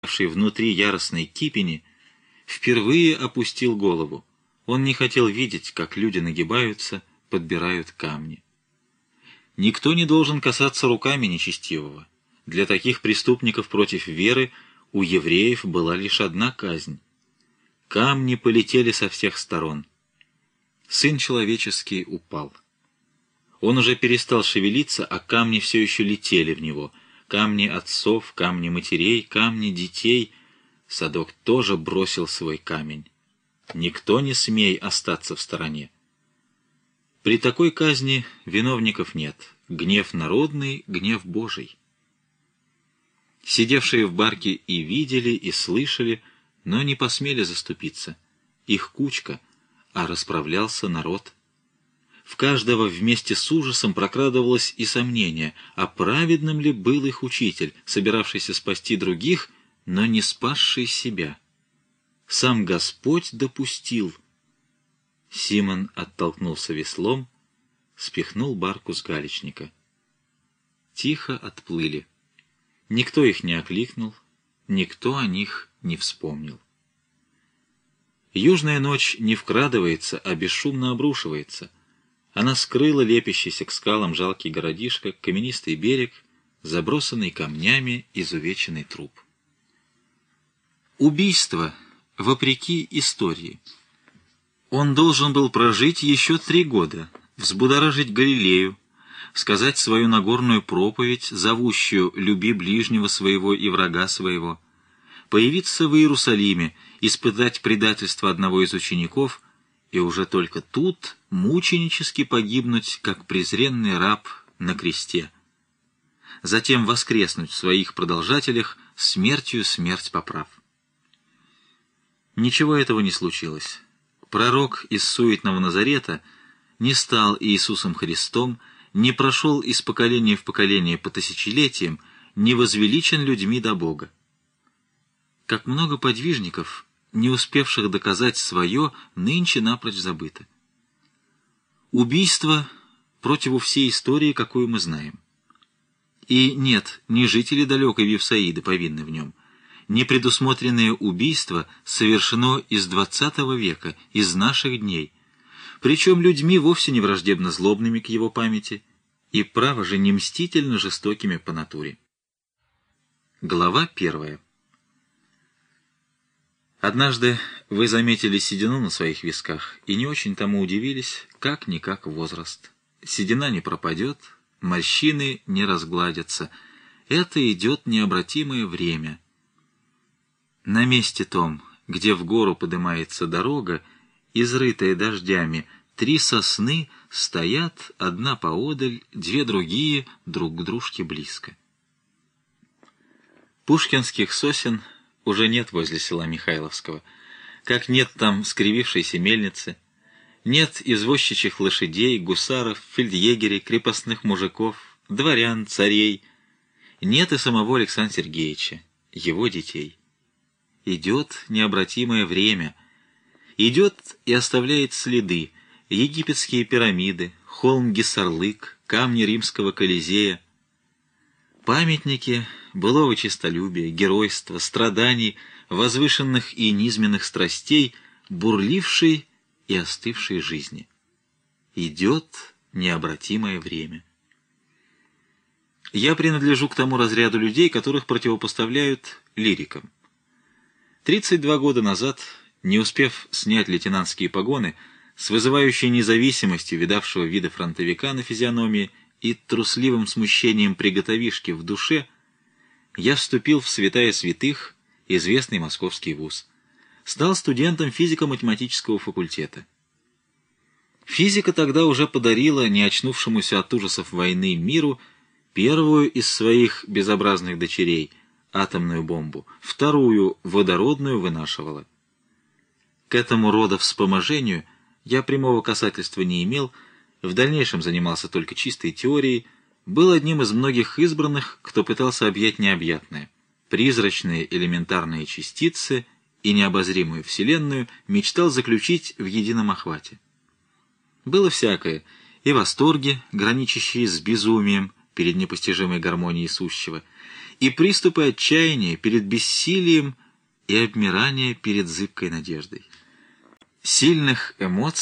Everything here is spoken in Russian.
внутри яростной кипени, впервые опустил голову. Он не хотел видеть, как люди нагибаются, подбирают камни. Никто не должен касаться руками нечестивого. Для таких преступников против веры у евреев была лишь одна казнь. Камни полетели со всех сторон. Сын человеческий упал. Он уже перестал шевелиться, а камни все еще летели в него. Камни отцов, камни матерей, камни детей. Садок тоже бросил свой камень. Никто не смей остаться в стороне. При такой казни виновников нет. Гнев народный, гнев Божий. Сидевшие в барке и видели, и слышали, но не посмели заступиться. Их кучка, а расправлялся народ. В каждого вместе с ужасом прокрадывалось и сомнение, а праведным ли был их учитель, собиравшийся спасти других, но не спасший себя. Сам Господь допустил. Симон оттолкнулся веслом, спихнул барку с галечника. Тихо отплыли. Никто их не окликнул, никто о них не вспомнил. Южная ночь не вкрадывается, а бесшумно обрушивается. Она скрыла лепящийся к скалам жалкий городишко, каменистый берег, забросанный камнями изувеченный труп. Убийство, вопреки истории. Он должен был прожить еще 3 года, взбудоражить Галилею, сказать свою Нагорную проповедь, зовущую «люби ближнего своего и врага своего», появиться в Иерусалиме, испытать предательство одного из учеников и уже только тут мученически погибнуть, как презренный раб на кресте. Затем воскреснуть в своих продолжателях смертью смерть поправ. Ничего этого не случилось. Пророк из суетного Назарета не стал Иисусом Христом, не прошел из поколения в поколение по тысячелетиям, не возвеличен людьми до Бога. Как много подвижников, не успевших доказать свое, нынче напрочь забыто. Убийство противу всей истории, какую мы знаем. И нет, не жители далекой Вифсаиды повинны в нем. Непредусмотренное убийство совершено из 20 века, из наших дней, причем людьми вовсе не враждебно злобными к его памяти и, право же, не мстительно жестокими по натуре. Глава 1. Однажды вы заметили седину на своих висках и не очень тому удивились, как-никак возраст. Седина не пропадет, морщины не разгладятся. Это идет необратимое время. На месте том, где в гору поднимается дорога, изрытая дождями, 3 сосны стоят, одна поодаль, 2 другие друг к дружке близко. Пушкинских сосен уже нет возле села Михайловского, как нет там скривившейся мельницы, нет извозчичьих лошадей, гусаров, фельдъегерей, крепостных мужиков, дворян, царей, нет и самого Александра Сергеевича, его детей. Идет необратимое время, идет и оставляет следы, египетские пирамиды, холм Гессарлык, камни римского Колизея, памятники былого честолюбия, геройства, страданий, возвышенных и низменных страстей, бурлившей и остывшей жизни. Идет необратимое время. Я принадлежу к тому разряду людей, которых противопоставляют лирикам. 32 года назад, не успев снять лейтенантские погоны, с вызывающей независимостью видавшего вида фронтовика на физиономии и трусливым смущением приготовишки в душе, я вступил в святая святых, известный московский вуз. Стал студентом физико-математического факультета. Физика тогда уже подарила не очнувшемуся от ужасов войны миру первую из своих безобразных дочерей — атомную бомбу, вторую водородную вынашивала. К этому рода вспоможению я прямого касательства не имел, в дальнейшем занимался только чистой теорией, был одним из многих избранных, кто пытался объять необъятное. Призрачные элементарные частицы и необозримую Вселенную мечтал заключить в едином охвате. Было всякое, и восторги, граничащие с безумием перед непостижимой гармонией сущего, и приступы отчаяния перед бессилием и обмирания перед зыбкой надеждой. Сильных эмоций